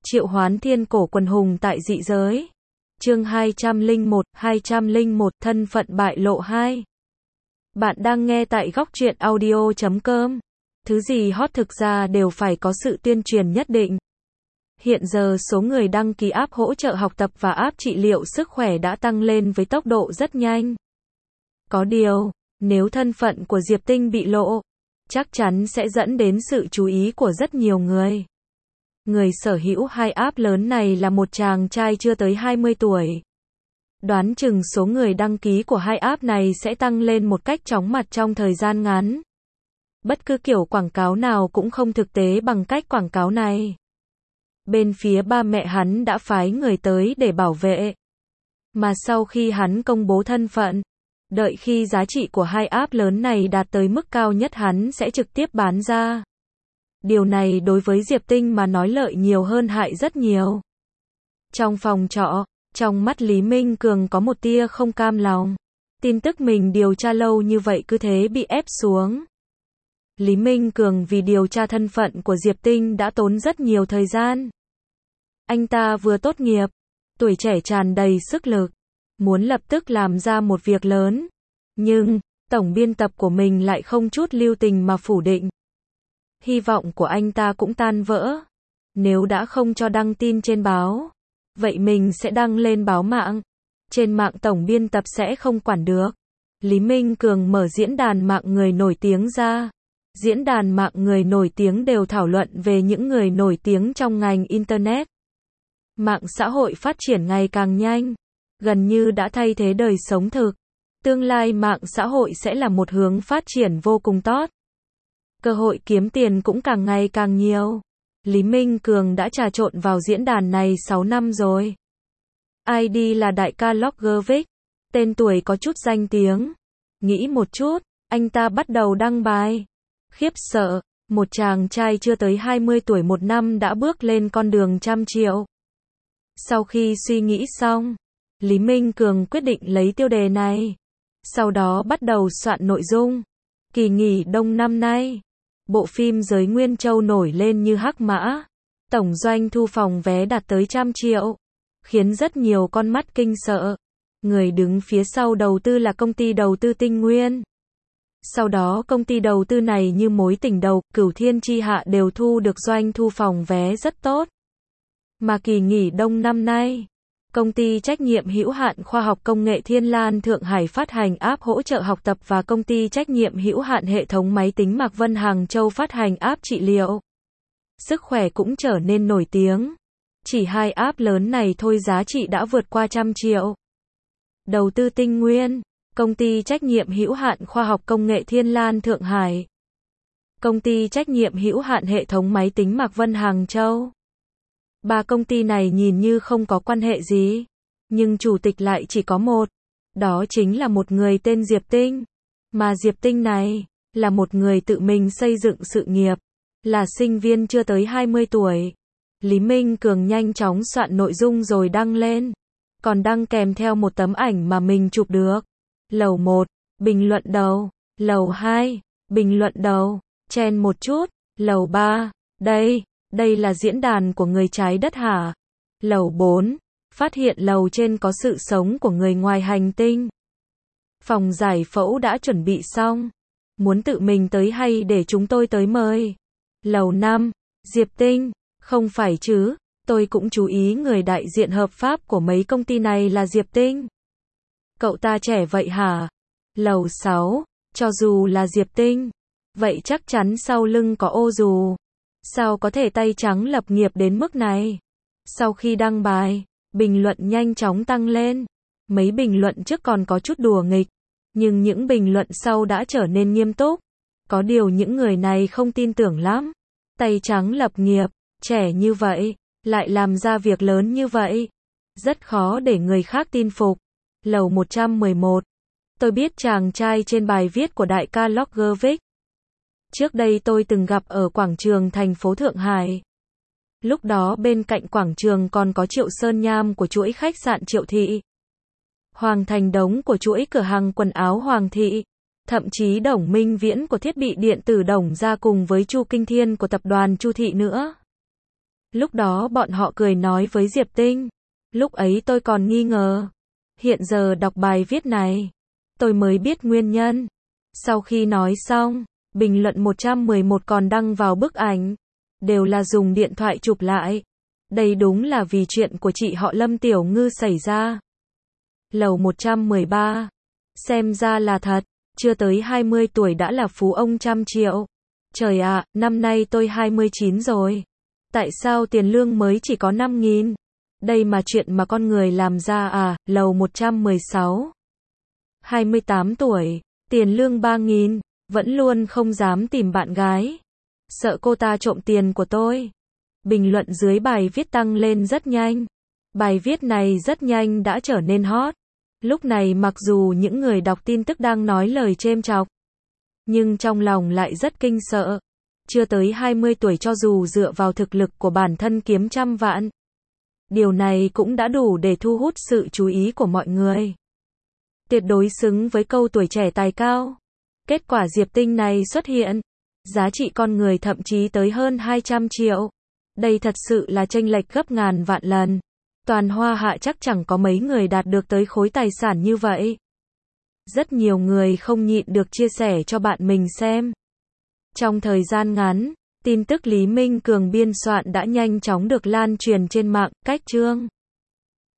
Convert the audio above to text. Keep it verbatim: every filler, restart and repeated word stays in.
Triệu hoán thiên cổ quần hùng tại dị giới. Chương hai trăm lẻ một, hai trăm lẻ một, thân phận bại lộ hai. Bạn đang nghe tại góc truyện audio chấm com. Thứ gì hot thực ra đều phải có sự tuyên truyền nhất định. Hiện giờ số người đăng ký app hỗ trợ học tập và app trị liệu sức khỏe đã tăng lên với tốc độ rất nhanh. Có điều, nếu thân phận của Diệp Tinh bị lộ, chắc chắn sẽ dẫn đến sự chú ý của rất nhiều người. Người sở hữu hai app lớn này là một chàng trai chưa tới hai mươi tuổi. Đoán chừng số người đăng ký của hai app này sẽ tăng lên một cách chóng mặt trong thời gian ngắn. Bất cứ kiểu quảng cáo nào cũng không thực tế bằng cách quảng cáo này. Bên phía ba mẹ hắn đã phái người tới để bảo vệ. Mà sau khi hắn công bố thân phận, đợi khi giá trị của hai app lớn này đạt tới mức cao nhất hắn sẽ trực tiếp bán ra. Điều này đối với Diệp Tinh mà nói lợi nhiều hơn hại rất nhiều. Trong phòng trọ, trong mắt Lý Minh Cường có một tia không cam lòng. Tin tức mình điều tra lâu như vậy cứ thế bị ép xuống. Lý Minh Cường vì điều tra thân phận của Diệp Tinh đã tốn rất nhiều thời gian. Anh ta vừa tốt nghiệp, tuổi trẻ tràn đầy sức lực, muốn lập tức làm ra một việc lớn. Nhưng, tổng biên tập của mình lại không chút lưu tình mà phủ định. Hy vọng của anh ta cũng tan vỡ. Nếu đã không cho đăng tin trên báo, vậy mình sẽ đăng lên báo mạng. Trên mạng tổng biên tập sẽ không quản được. Lý Minh Cường mở diễn đàn mạng người nổi tiếng ra. Diễn đàn mạng người nổi tiếng đều thảo luận về những người nổi tiếng trong ngành Internet. Mạng xã hội phát triển ngày càng nhanh, gần như đã thay thế đời sống thực. Tương lai mạng xã hội sẽ là một hướng phát triển vô cùng tốt. Cơ hội kiếm tiền cũng càng ngày càng nhiều. Lý Minh Cường đã trà trộn vào diễn đàn này sáu năm rồi. i đê là đại ca Loggervic, tên tuổi có chút danh tiếng. Nghĩ một chút, anh ta bắt đầu đăng bài. Khiếp sợ, một chàng trai chưa tới hai mươi tuổi một năm đã bước lên con đường trăm triệu. Sau khi suy nghĩ xong, Lý Minh Cường quyết định lấy tiêu đề này. Sau đó bắt đầu soạn nội dung. Kỳ nghỉ đông năm nay, bộ phim Giới Nguyên Châu nổi lên như hắc mã. Tổng doanh thu phòng vé đạt tới trăm triệu, khiến rất nhiều con mắt kinh sợ. Người đứng phía sau đầu tư là công ty đầu tư Tinh Nguyên. Sau đó công ty đầu tư này như mối tình đầu, Cửu Thiên Chi Hạ đều thu được doanh thu phòng vé rất tốt. Mà kỳ nghỉ đông năm nay, công ty trách nhiệm hữu hạn khoa học công nghệ Thiên Lan Thượng Hải phát hành app hỗ trợ học tập và công ty trách nhiệm hữu hạn hệ thống máy tính Mạc Vân Hàng Châu phát hành app trị liệu sức khỏe cũng trở nên nổi tiếng. Chỉ hai app lớn này thôi giá trị đã vượt qua trăm triệu. Đầu tư Tinh Nguyên, công ty trách nhiệm hữu hạn khoa học công nghệ Thiên Lan Thượng Hải, công ty trách nhiệm hữu hạn hệ thống máy tính Mạc Vân Hàng Châu. Ba công ty này nhìn như không có quan hệ gì, nhưng chủ tịch lại chỉ có một. Đó chính là một người tên Diệp Tinh. Mà Diệp Tinh này, là một người tự mình xây dựng sự nghiệp, là sinh viên chưa tới hai mươi tuổi. Lý Minh Cường nhanh chóng soạn nội dung rồi đăng lên. Còn đăng kèm theo một tấm ảnh mà mình chụp được. Lầu một, bình luận đầu. Lầu hai, bình luận đầu. Chen một chút. Lầu ba, đây. Đây là diễn đàn của người trái đất hả? Lầu bốn, phát hiện lầu trên có sự sống của người ngoài hành tinh. Phòng giải phẫu đã chuẩn bị xong. Muốn tự mình tới hay để chúng tôi tới mời? Lầu năm, Diệp Tinh, không phải chứ, tôi cũng chú ý người đại diện hợp pháp của mấy công ty này là Diệp Tinh. Cậu ta trẻ vậy hả? Lầu sáu, cho dù là Diệp Tinh, vậy chắc chắn sau lưng có ô dù. Sao có thể tay trắng lập nghiệp đến mức này? Sau khi đăng bài, bình luận nhanh chóng tăng lên. Mấy bình luận trước còn có chút đùa nghịch, nhưng những bình luận sau đã trở nên nghiêm túc. Có điều những người này không tin tưởng lắm. Tay trắng lập nghiệp, trẻ như vậy, lại làm ra việc lớn như vậy. Rất khó để người khác tin phục. Lầu một trăm mười một. Tôi biết chàng trai trên bài viết của đại ca Loggervic. Trước đây tôi từng gặp ở quảng trường thành phố Thượng Hải. Lúc đó bên cạnh quảng trường còn có Triệu Sơn Nham của chuỗi khách sạn Triệu Thị, Hoàng Thành Đống của chuỗi cửa hàng quần áo Hoàng Thị, thậm chí Đồng Minh Viễn của thiết bị điện tử Đồng gia cùng với Chu Kinh Thiên của tập đoàn Chu Thị nữa. Lúc đó bọn họ cười nói với Diệp Tinh. Lúc ấy tôi còn nghi ngờ. Hiện giờ đọc bài viết này, tôi mới biết nguyên nhân. Sau khi nói xong, bình luận một trăm mười một còn đăng vào bức ảnh. Đều là dùng điện thoại chụp lại. Đây đúng là vì chuyện của chị họ Lâm Tiểu Ngư xảy ra. Lầu một trăm mười ba. Xem ra là thật. Chưa tới hai mươi tuổi đã là phú ông trăm triệu. Trời ạ, năm nay tôi hai mươi chín rồi. Tại sao tiền lương mới chỉ có năm nghìn? Đây mà chuyện mà con người làm ra à? Lầu một trăm mười sáu. hai mươi tám tuổi, tiền lương ba nghìn, vẫn luôn không dám tìm bạn gái. Sợ cô ta trộm tiền của tôi. Bình luận dưới bài viết tăng lên rất nhanh. Bài viết này rất nhanh đã trở nên hot. Lúc này mặc dù những người đọc tin tức đang nói lời chêm chọc, nhưng trong lòng lại rất kinh sợ. Chưa tới hai mươi tuổi cho dù dựa vào thực lực của bản thân kiếm trăm vạn. Điều này cũng đã đủ để thu hút sự chú ý của mọi người. Tuyệt đối xứng với câu tuổi trẻ tài cao. Kết quả Diệp Tinh này xuất hiện. Giá trị con người thậm chí tới hơn hai trăm triệu. Đây thật sự là chênh lệch gấp ngàn vạn lần. Toàn Hoa Hạ chắc chẳng có mấy người đạt được tới khối tài sản như vậy. Rất nhiều người không nhịn được chia sẻ cho bạn mình xem. Trong thời gian ngắn, tin tức Lý Minh Cường biên soạn đã nhanh chóng được lan truyền trên mạng. Cách chương